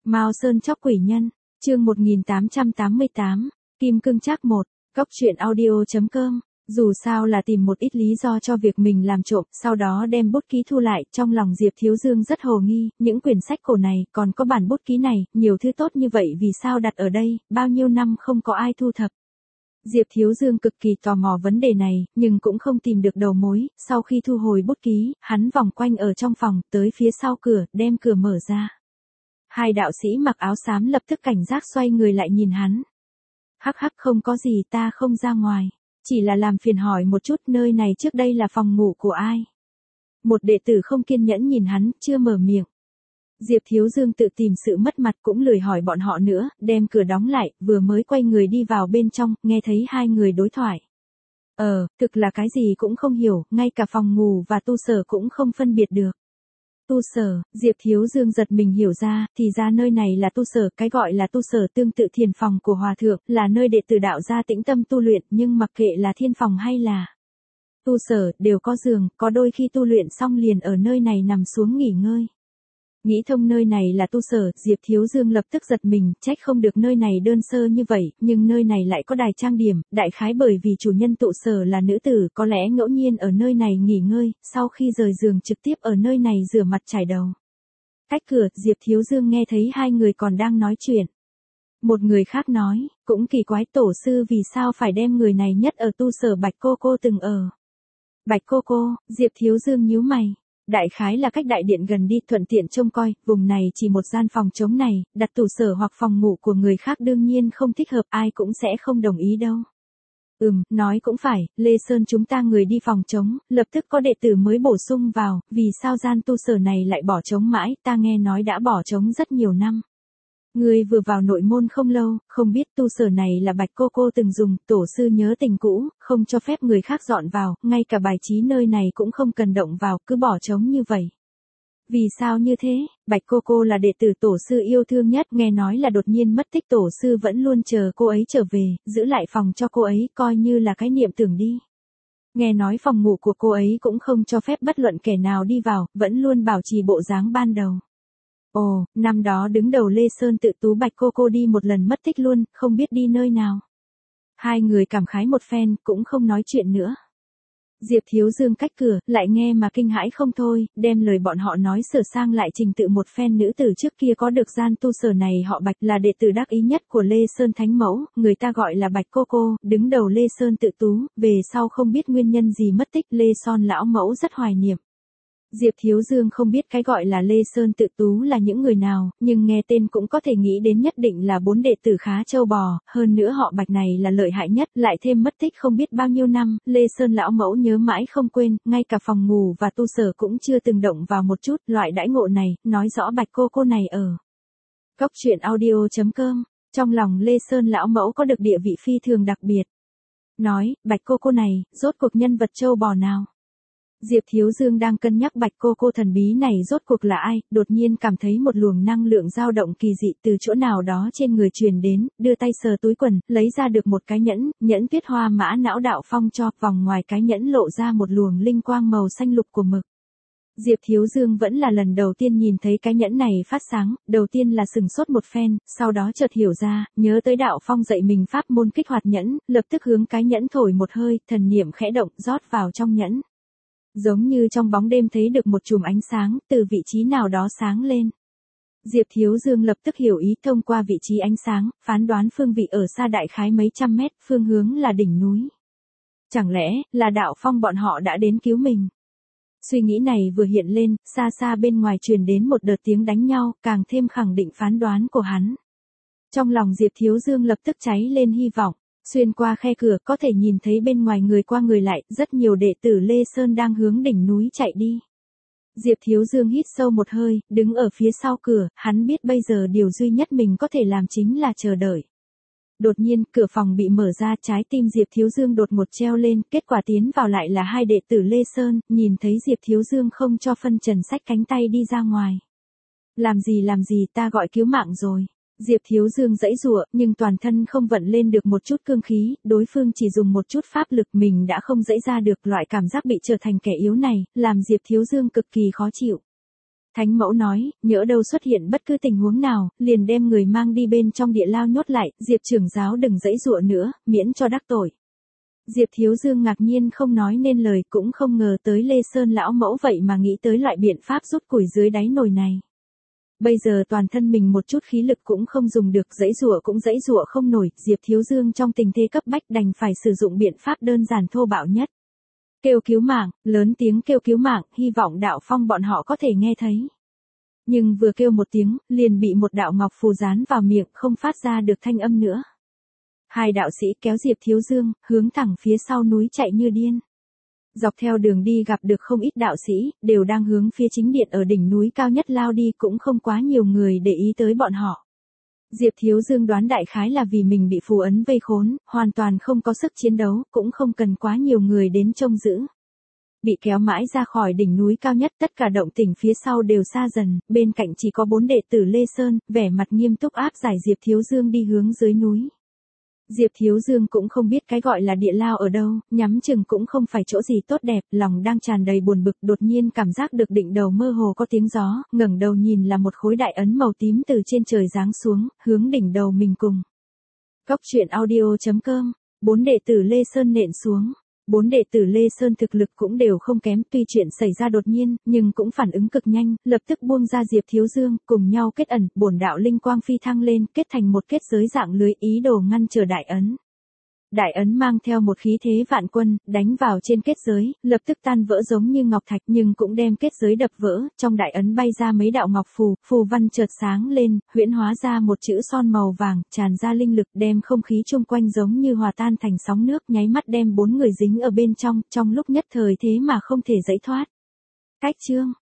Mao Sơn chóc quỷ nhân, chương 1888, Kim Cương Trác 1, Cóc truyện audio.com. Dù sao là tìm một ít lý do cho việc mình làm trộm, sau đó đem bút ký thu lại, trong lòng Diệp Thiếu Dương rất hồ nghi, những quyển sách cổ này, còn có bản bút ký này, nhiều thứ tốt như vậy vì sao đặt ở đây, bao nhiêu năm không có ai thu thập. Diệp Thiếu Dương cực kỳ tò mò vấn đề này, nhưng cũng không tìm được đầu mối, sau khi thu hồi bút ký, hắn vòng quanh ở trong phòng, tới phía sau cửa, đem cửa mở ra. Hai đạo sĩ mặc áo xám lập tức cảnh giác xoay người lại nhìn hắn. Hắc hắc, không có gì, ta không ra ngoài. Chỉ là làm phiền hỏi một chút, nơi này trước đây là phòng ngủ của ai? Một đệ tử không kiên nhẫn nhìn hắn, chưa mở miệng. Diệp Thiếu Dương tự tìm sự mất mặt, cũng lười hỏi bọn họ nữa, đem cửa đóng lại, vừa mới quay người đi vào bên trong, nghe thấy hai người đối thoại. Thực là cái gì cũng không hiểu, ngay cả phòng ngủ và tu sở cũng không phân biệt được. Tu sở, Diệp Thiếu Dương giật mình hiểu ra, thì ra nơi này là tu sở, cái gọi là tu sở tương tự thiền phòng của hòa thượng, là nơi đệ tử đạo gia tĩnh tâm tu luyện, nhưng mặc kệ là thiên phòng hay là tu sở, đều có giường, có đôi khi tu luyện xong liền ở nơi này nằm xuống nghỉ ngơi. Nghĩ thông nơi này là tu sở, Diệp Thiếu Dương lập tức giật mình, trách không được nơi này đơn sơ như vậy, nhưng nơi này lại có đài trang điểm, đại khái bởi vì chủ nhân tụ sở là nữ tử, có lẽ ngẫu nhiên ở nơi này nghỉ ngơi, sau khi rời giường trực tiếp ở nơi này rửa mặt chải đầu. Cách cửa, Diệp Thiếu Dương nghe thấy hai người còn đang nói chuyện. Một người khác nói, cũng kỳ quái, tổ sư vì sao phải đem người này nhất ở tu sở Bạch Cô từng ở. Bạch Cô, Diệp Thiếu Dương nhíu mày. Đại khái là cách đại điện gần đi, thuận tiện trông coi, vùng này chỉ một gian phòng trống này, đặt tủ sở hoặc phòng ngủ của người khác đương nhiên không thích hợp, ai cũng sẽ không đồng ý đâu. Nói cũng phải, Lê Sơn chúng ta người đi phòng trống, lập tức có đệ tử mới bổ sung vào, vì sao gian tu sở này lại bỏ trống mãi, ta nghe nói đã bỏ trống rất nhiều năm. Người vừa vào nội môn không lâu, không biết tu sở này là Bạch Cô từng dùng, tổ sư nhớ tình cũ, không cho phép người khác dọn vào, ngay cả bài trí nơi này cũng không cần động vào, cứ bỏ trống như vậy. Vì sao như thế? Bạch Cô là đệ tử tổ sư yêu thương nhất, nghe nói là đột nhiên mất tích, tổ sư vẫn luôn chờ cô ấy trở về, giữ lại phòng cho cô ấy, coi như là cái niệm tưởng đi. Nghe nói phòng ngủ của cô ấy cũng không cho phép bất luận kẻ nào đi vào, vẫn luôn bảo trì bộ dáng ban đầu. Ồ, năm đó đứng đầu Lê Sơn tự tú Bạch Cô đi một lần mất tích luôn, không biết đi nơi nào. Hai người cảm khái một phen, cũng không nói chuyện nữa. Diệp Thiếu Dương cách cửa, lại nghe mà kinh hãi không thôi, đem lời bọn họ nói sửa sang lại trình tự một phen. Nữ tử trước kia có được gian tu sở này họ Bạch, là đệ tử đắc ý nhất của Lê Sơn Thánh Mẫu, người ta gọi là Bạch Cô, đứng đầu Lê Sơn tự tú, về sau không biết nguyên nhân gì mất tích, Lê Son lão mẫu rất hoài niệm. Diệp Thiếu Dương không biết cái gọi là Lê Sơn tự tú là những người nào, nhưng nghe tên cũng có thể nghĩ đến nhất định là bốn đệ tử khá châu bò, hơn nữa họ Bạch này là lợi hại nhất, lại thêm mất tích không biết bao nhiêu năm, Lê Sơn lão mẫu nhớ mãi không quên, ngay cả phòng ngủ và tu sở cũng chưa từng động vào một chút, loại đãi ngộ này, nói rõ Bạch Cô này ở. Cóc truyện audio.com, trong lòng Lê Sơn lão mẫu có được địa vị phi thường đặc biệt. Nói, Bạch Cô này, rốt cuộc nhân vật châu bò nào? Diệp Thiếu Dương đang cân nhắc Bạch Cô thần bí này rốt cuộc là ai, đột nhiên cảm thấy một luồng năng lượng dao động kỳ dị từ chỗ nào đó trên người truyền đến, đưa tay sờ túi quần, lấy ra được một cái nhẫn tuyết hoa mã não đạo phong cho, vòng ngoài cái nhẫn lộ ra một luồng linh quang màu xanh lục của mực. Diệp Thiếu Dương vẫn là lần đầu tiên nhìn thấy cái nhẫn này phát sáng, đầu tiên là sừng sốt một phen, sau đó chợt hiểu ra, nhớ tới đạo phong dạy mình pháp môn kích hoạt nhẫn, lập tức hướng cái nhẫn thổi một hơi, thần niệm khẽ động, rót vào trong nhẫn. Giống như trong bóng đêm thấy được một chùm ánh sáng, từ vị trí nào đó sáng lên. Diệp Thiếu Dương lập tức hiểu ý, thông qua vị trí ánh sáng, phán đoán phương vị ở xa đại khái mấy trăm mét, phương hướng là đỉnh núi. Chẳng lẽ, là đạo phong bọn họ đã đến cứu mình? Suy nghĩ này vừa hiện lên, xa xa bên ngoài truyền đến một đợt tiếng đánh nhau, càng thêm khẳng định phán đoán của hắn. Trong lòng Diệp Thiếu Dương lập tức cháy lên hy vọng. Xuyên qua khe cửa có thể nhìn thấy bên ngoài người qua người lại, rất nhiều đệ tử Lê Sơn đang hướng đỉnh núi chạy đi. Diệp Thiếu Dương hít sâu một hơi, đứng ở phía sau cửa, hắn biết bây giờ điều duy nhất mình có thể làm chính là chờ đợi. Đột nhiên, cửa phòng bị mở ra, trái tim Diệp Thiếu Dương đột ngột treo lên, kết quả tiến vào lại là hai đệ tử Lê Sơn, nhìn thấy Diệp Thiếu Dương không cho phân trần xách cánh tay đi ra ngoài. Làm gì, ta gọi cứu mạng rồi. Diệp Thiếu Dương giãy giụa, nhưng toàn thân không vận lên được một chút cương khí, đối phương chỉ dùng một chút pháp lực mình đã không giãy ra được, loại cảm giác bị trở thành kẻ yếu này, làm Diệp Thiếu Dương cực kỳ khó chịu. Thánh mẫu nói, nhỡ đâu xuất hiện bất cứ tình huống nào, liền đem người mang đi bên trong địa lao nhốt lại, Diệp trưởng giáo đừng giãy giụa nữa, miễn cho đắc tội. Diệp Thiếu Dương ngạc nhiên không nói nên lời, cũng không ngờ tới Lê Sơn lão mẫu vậy mà nghĩ tới loại biện pháp rút củi dưới đáy nồi này. Bây giờ toàn thân mình một chút khí lực cũng không dùng được, giãy giụa cũng giãy giụa không nổi, Diệp Thiếu Dương trong tình thế cấp bách đành phải sử dụng biện pháp đơn giản thô bạo nhất. Kêu cứu mạng, lớn tiếng kêu cứu mạng, hy vọng đạo phong bọn họ có thể nghe thấy. Nhưng vừa kêu một tiếng, liền bị một đạo ngọc phù dán vào miệng, không phát ra được thanh âm nữa. Hai đạo sĩ kéo Diệp Thiếu Dương, hướng thẳng phía sau núi chạy như điên. Dọc theo đường đi gặp được không ít đạo sĩ, đều đang hướng phía chính điện ở đỉnh núi cao nhất lao đi, cũng không quá nhiều người để ý tới bọn họ. Diệp Thiếu Dương đoán đại khái là vì mình bị phù ấn vây khốn, hoàn toàn không có sức chiến đấu, cũng không cần quá nhiều người đến trông giữ. Bị kéo mãi ra khỏi đỉnh núi cao nhất, tất cả động tĩnh phía sau đều xa dần, bên cạnh chỉ có 4 đệ tử Lê Sơn, vẻ mặt nghiêm túc áp giải Diệp Thiếu Dương đi hướng dưới núi. Diệp Thiếu Dương cũng không biết cái gọi là địa lao ở đâu, nhắm chừng cũng không phải chỗ gì tốt đẹp, lòng đang tràn đầy buồn bực, đột nhiên cảm giác được đỉnh đầu mơ hồ có tiếng gió, ngẩng đầu nhìn là một khối đại ấn màu tím từ trên trời giáng xuống, hướng đỉnh đầu mình cùng. Góc truyện audio.com, 4 đệ tử Lê Sơn nện xuống. 4 đệ tử Lê Sơn thực lực cũng đều không kém, tuy chuyện xảy ra đột nhiên, nhưng cũng phản ứng cực nhanh, lập tức buông ra Diệp Thiếu Dương, cùng nhau kết ẩn, bổn đạo linh quang phi thăng lên, kết thành một kết giới dạng lưới, ý đồ ngăn trở đại ấn. Đại ấn mang theo một khí thế vạn quân, đánh vào trên kết giới, lập tức tan vỡ giống như ngọc thạch, nhưng cũng đem kết giới đập vỡ, trong đại ấn bay ra mấy đạo ngọc phù, phù văn chợt sáng lên, huyễn hóa ra một chữ son màu vàng, tràn ra linh lực, đem không khí chung quanh giống như hòa tan thành sóng nước, nháy mắt đem 4 người dính ở bên trong lúc nhất thời thế mà không thể giãy thoát. Cách chương